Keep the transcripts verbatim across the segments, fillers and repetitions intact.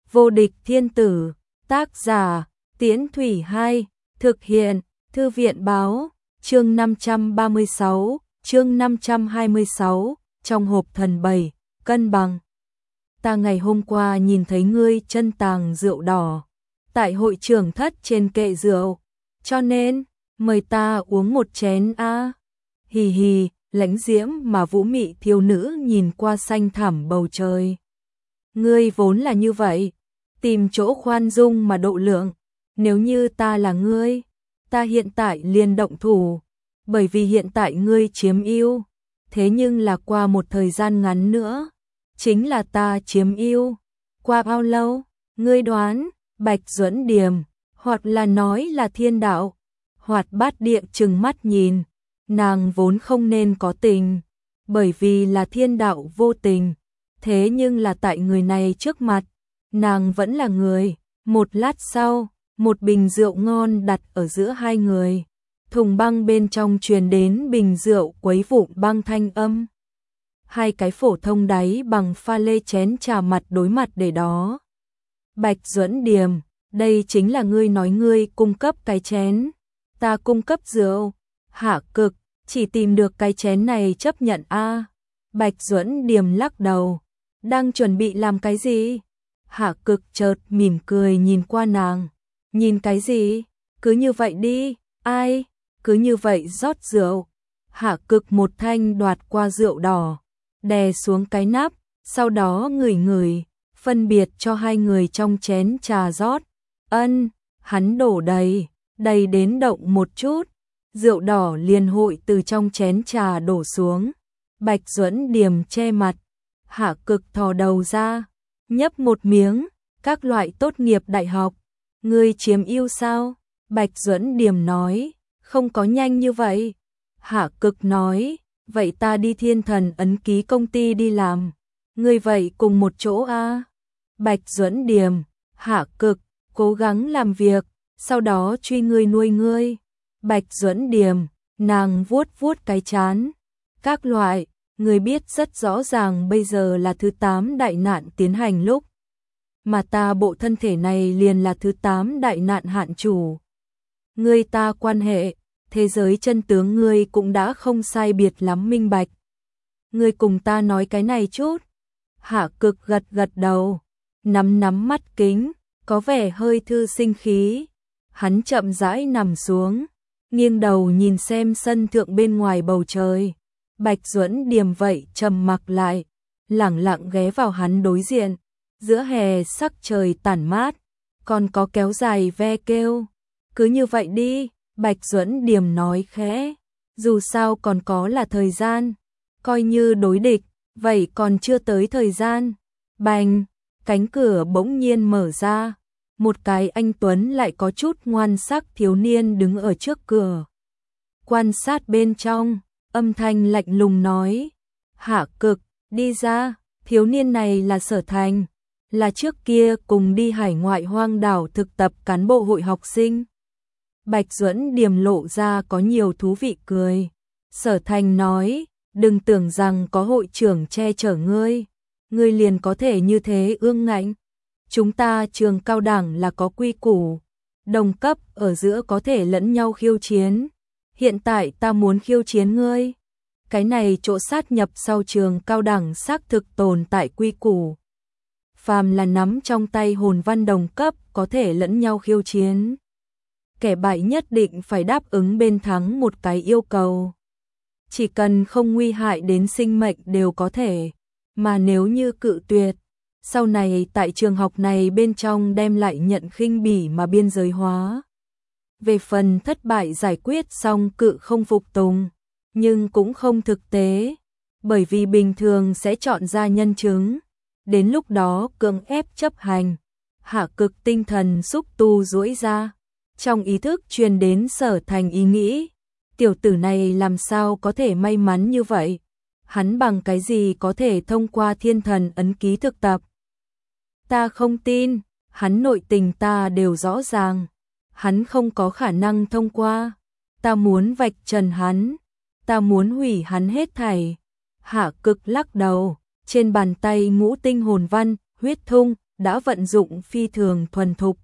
Vô địch thiên tử, tác giả, Tiễn Thủy Hai, thực hiện, Thư viện báo, chương năm trăm ba mươi sáu, chương năm trăm hai mươi sáu, trong hộp thần bảy, cân bằng. Ta ngày hôm qua nhìn thấy ngươi chân tàng rượu đỏ, tại hội trưởng thất trên kệ rượu, cho nên, mời ta uống một chén a. Hì hì, lãnh diễm mà vũ mị thiếu nữ nhìn qua xanh thẳm bầu trời. Ngươi vốn là như vậy, tìm chỗ khoan dung mà độ lượng, nếu như ta là ngươi, ta hiện tại liền động thủ, bởi vì hiện tại ngươi chiếm ưu, thế nhưng là qua một thời gian ngắn nữa, chính là ta chiếm ưu. Qua bao lâu, ngươi đoán? Bạch Duẫn Điềm, hoặc là nói là thiên đạo, Hoạt Bát Địa trừng mắt nhìn, nàng vốn không nên có tình, bởi vì là thiên đạo vô tình, thế nhưng là tại người này trước mặt, nàng vẫn là người. Một lát sau, một bình rượu ngon đặt ở giữa hai người, thùng băng bên trong truyền đến bình rượu quấy vụn băng thanh âm. Hai cái phổ thông đáy bằng pha lê chén trà mặt đối mặt để đó. Bạch Duẫn Điềm, đây chính là ngươi nói ngươi cung cấp cái chén, ta cung cấp rượu. Hạ Cực, chỉ tìm được cái chén này chấp nhận a. Bạch Duẫn Điềm lắc đầu, đang chuẩn bị làm cái gì? Hạ Cực chợt mỉm cười nhìn qua nàng, nhìn cái gì? Cứ như vậy đi, ai? Cứ như vậy rót rượu. Hạ Cực một thanh đoạt qua rượu đỏ, đè xuống cái nắp, sau đó ngửi ngửi, phân biệt cho hai người trong chén trà rót. Ân, hắn đổ đầy, đầy đến động một chút, rượu đỏ liền hội từ trong chén trà đổ xuống. Bạch Duẫn Điềm che mặt, Hạ Cực thò đầu ra, nhấp một miếng, các loại tốt nghiệp đại học. Ngươi chiếm ưu sao? Bạch Duẫn Điềm nói, không có nhanh như vậy. Hạ Cực nói, vậy ta đi Thiên Thần ấn ký công ty đi làm. Ngươi vậy cùng một chỗ a. Bạch Duẫn Điềm, Hạ Cực, cố gắng làm việc, sau đó truy ngươi nuôi ngươi. Bạch Duẫn Điềm, nàng vuốt vuốt cái trán. Các loại, ngươi biết rất rõ ràng bây giờ là thứ tám đại nạn tiến hành lúc, mà ta bộ thân thể này liền là thứ tám đại nạn hạn chủ. Ngươi ta quan hệ, thế giới chân tướng ngươi cũng đã không sai biệt lắm minh bạch. Ngươi cùng ta nói cái này chút. Hạ Cực gật gật đầu, nắm nắm mắt kính, có vẻ hơi thư sinh khí. Hắn chậm rãi nằm xuống, nghiêng đầu nhìn xem sân thượng bên ngoài bầu trời. Bạch Duẫn Điềm vậy trầm mặc lại, lẳng lặng ghé vào hắn đối diện. Giữa hè sắc trời tản mát, còn có kéo dài ve kêu. Cứ như vậy đi, Bạch Duẫn Điềm nói khẽ, dù sao còn có là thời gian, coi như đối địch, vậy còn chưa tới thời gian. Bành, cánh cửa bỗng nhiên mở ra, một cái anh tuấn lại có chút ngoan sắc thiếu niên đứng ở trước cửa. Quan sát bên trong, âm thanh lạnh lùng nói, Hạ Cực, đi ra. Thiếu niên này là Sở Thành, là trước kia cùng đi hải ngoại hoang đảo thực tập cán bộ hội học sinh. Bạch Duẫn Điềm lộ ra có nhiều thú vị cười. Sở Thành nói, đừng tưởng rằng có hội trưởng che chở ngươi, ngươi liền có thể như thế ương ngạnh. Chúng ta trường cao đẳng là có quy củ, đồng cấp ở giữa có thể lẫn nhau khiêu chiến. Hiện tại ta muốn khiêu chiến ngươi. Cái này chỗ sát nhập sau trường cao đẳng xác thực tồn tại quy củ. Phàm là nắm trong tay hồn văn đồng cấp có thể lẫn nhau khiêu chiến. Kẻ bại nhất định phải đáp ứng bên thắng một cái yêu cầu. Chỉ cần không nguy hại đến sinh mệnh đều có thể, mà nếu như cự tuyệt, sau này tại trường học này bên trong đem lại nhận khinh bỉ mà biên giới hóa. Về phần thất bại giải quyết xong cự không phục tùng, nhưng cũng không thực tế, bởi vì bình thường sẽ chọn ra nhân chứng, đến lúc đó cưỡng ép chấp hành. Hạ Cực tinh thần xúc tu duỗi ra, trong ý thức truyền đến Sở Thành ý nghĩ, tiểu tử này làm sao có thể may mắn như vậy, hắn bằng cái gì có thể thông qua Thiên Thần ấn ký thực tập. Ta không tin, hắn nội tình ta đều rõ ràng, hắn không có khả năng thông qua, ta muốn vạch trần hắn, ta muốn hủy hắn hết thảy. Hạ Cực lắc đầu, trên bàn tay ngũ tinh hồn văn, huyết thung, đã vận dụng phi thường thuần thục.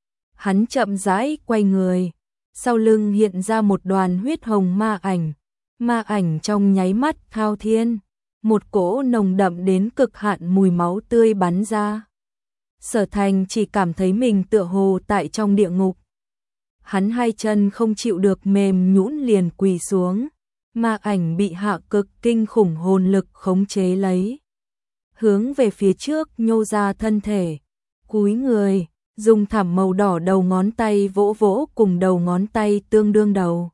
Hắn chậm rãi quay người, sau lưng hiện ra một đoàn huyết hồng ma ảnh, ma ảnh trong nháy mắt thao thiên, một cỗ nồng đậm đến cực hạn mùi máu tươi bắn ra. Sở Thành chỉ cảm thấy mình tựa hồ tại trong địa ngục. Hắn hai chân không chịu được mềm nhũn liền quỳ xuống, ma ảnh bị Hạ Cực kinh khủng hồn lực khống chế lấy, hướng về phía trước nhô ra thân thể, cúi người, dùng thảm màu đỏ đầu ngón tay vỗ vỗ cùng đầu ngón tay tương đương đầu,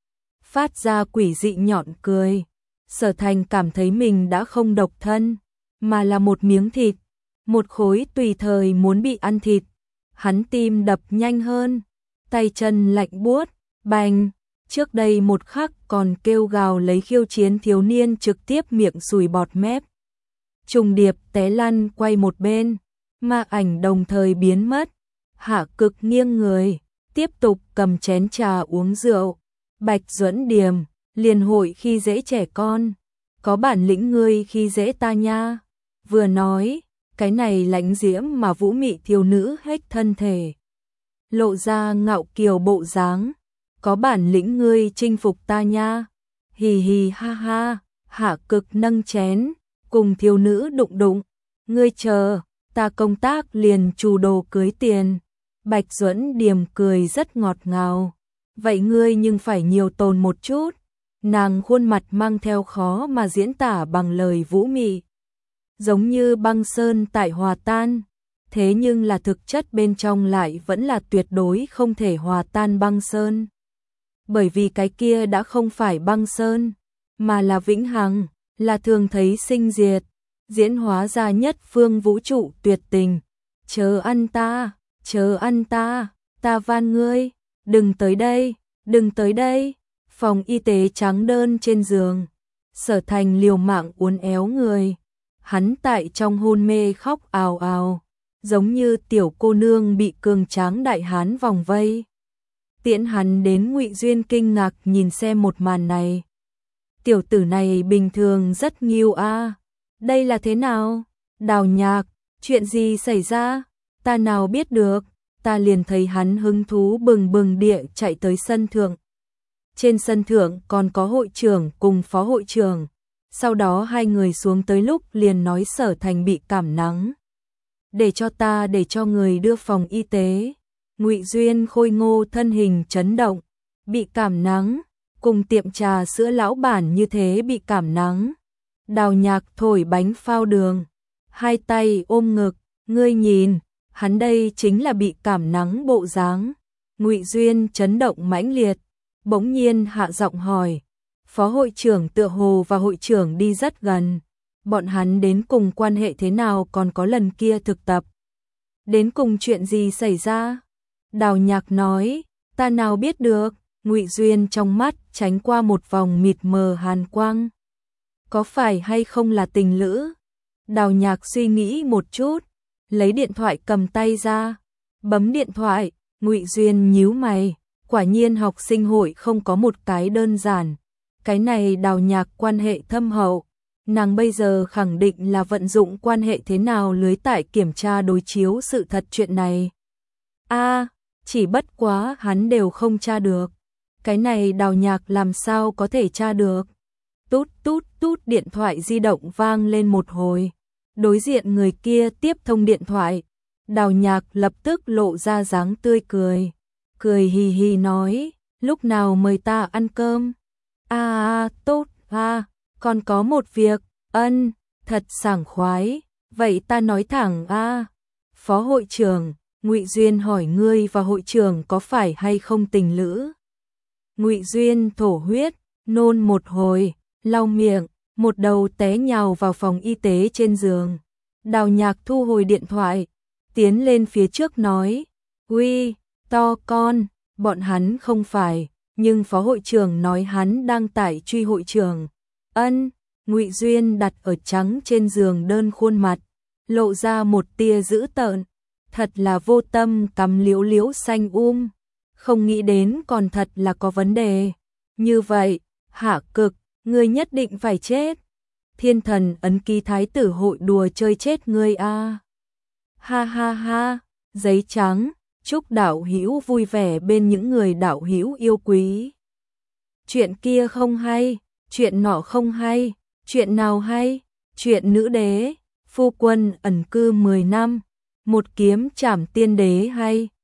phát ra quỷ dị nhọn cười. Sở Thành cảm thấy mình đã không độc thân, mà là một miếng thịt, một khối tùy thời muốn bị ăn thịt. Hắn tim đập nhanh hơn, tay chân lạnh buốt, bành, trước đây một khắc còn kêu gào lấy khiêu chiến thiếu niên trực tiếp miệng sùi bọt mép. Trùng điệp té lăn quay một bên, ma ảnh đồng thời biến mất. Hạ Cực nghiêng người, tiếp tục cầm chén trà uống rượu. Bạch Duẫn Điềm, liền hội khi dễ trẻ con, có bản lĩnh ngươi khi dễ ta nha. Vừa nói, cái này lãnh diễm mà vũ mị thiếu nữ hết thân thể, lộ ra ngạo kiều bộ dáng, có bản lĩnh ngươi chinh phục ta nha. Hì hì ha ha, Hạ Cực nâng chén, cùng thiếu nữ đụng đụng, ngươi chờ, ta công tác liền trù đồ cưới tiền. Bạch Duẫn Điềm cười rất ngọt ngào, vậy ngươi nhưng phải nhiều tồn một chút. Nàng khuôn mặt mang theo khó mà diễn tả bằng lời vũ mị, giống như băng sơn tại hòa tan, thế nhưng là thực chất bên trong lại vẫn là tuyệt đối không thể hòa tan băng sơn. Bởi vì cái kia đã không phải băng sơn, mà là vĩnh hằng, là thường thấy sinh diệt, diễn hóa ra nhất phương vũ trụ tuyệt tình. Chớ ăn ta, chớ ăn ta, ta van ngươi, đừng tới đây, đừng tới đây. Phòng y tế trắng đơn trên giường, Sở Thành liều mạng uốn éo người, hắn tại trong hôn mê khóc ào ào, giống như tiểu cô nương bị cường tráng đại hán vòng vây. Tiễn hắn đến Ngụy Duyên kinh ngạc nhìn xem một màn này. Tiểu tử này bình thường rất nghiêu a, đây là thế nào? Đào Nhạc, chuyện gì xảy ra? Ta nào biết được, ta liền thấy hắn hứng thú bừng bừng địa chạy tới sân thượng. Trên sân thượng còn có hội trưởng cùng phó hội trưởng, sau đó hai người xuống tới lúc liền nói Sở Thành bị cảm nắng. Để cho ta để cho người đưa phòng y tế. Ngụy Duyên khôi ngô thân hình chấn động, bị cảm nắng, cùng tiệm trà sữa lão bản như thế bị cảm nắng. Đào Nhạc thổi bánh phao đường, hai tay ôm ngực, ngươi nhìn, hắn đây chính là bị cảm nắng bộ dáng. Ngụy Duyên chấn động mãnh liệt, bỗng nhiên hạ giọng hỏi, phó hội trưởng tựa hồ và hội trưởng đi rất gần, bọn hắn đến cùng quan hệ thế nào, còn có lần kia thực tập, đến cùng chuyện gì xảy ra? Đào Nhạc nói, ta nào biết được. Ngụy Duyên trong mắt tránh qua một vòng mịt mờ hàn quang, có phải hay không là tình lữ? Đào Nhạc suy nghĩ một chút, lấy điện thoại cầm tay ra, bấm điện thoại. Ngụy Duyên nhíu mày, quả nhiên học sinh hội không có một cái đơn giản, cái này Đào Nhạc quan hệ thâm hậu, nàng bây giờ khẳng định là vận dụng quan hệ thế nào lưới tại kiểm tra đối chiếu sự thật chuyện này. A, à, chỉ bất quá hắn đều không tra được, cái này Đào Nhạc làm sao có thể tra được? Tút tút tút, điện thoại di động vang lên một hồi, đối diện người kia tiếp thông điện thoại. Đào Nhạc lập tức lộ ra dáng tươi cười, cười hì hì nói, lúc nào mời ta ăn cơm? A à, tốt, a, à, còn có một việc, ân, thật sảng khoái, vậy ta nói thẳng a. À. Phó hội trưởng, Ngụy Duyên hỏi ngươi và hội trưởng có phải hay không tình lữ? Ngụy Duyên thổ huyết, nôn một hồi, lau miệng, một đầu té nhào vào phòng y tế trên giường. Đào Nhạc thu hồi điện thoại, tiến lên phía trước nói, uy, to con, bọn hắn không phải, nhưng phó hội trưởng nói hắn đang tải truy hội trưởng. Ân, Ngụy Duyên đặt ở trắng trên giường đơn khuôn mặt, lộ ra một tia dữ tợn, thật là vô tâm cắm liễu liễu xanh um, không nghĩ đến còn thật là có vấn đề. Như vậy, Hạ Cực, ngươi nhất định phải chết. Thiên thần ấn ký thái tử hội đùa chơi chết ngươi a. Ha ha ha, giấy trắng, chúc đạo hữu vui vẻ bên những người đạo hữu yêu quý. Chuyện kia không hay, chuyện nọ không hay, chuyện nào hay? Chuyện nữ đế, phu quân ẩn cư mười năm, một kiếm trảm tiên đế hay.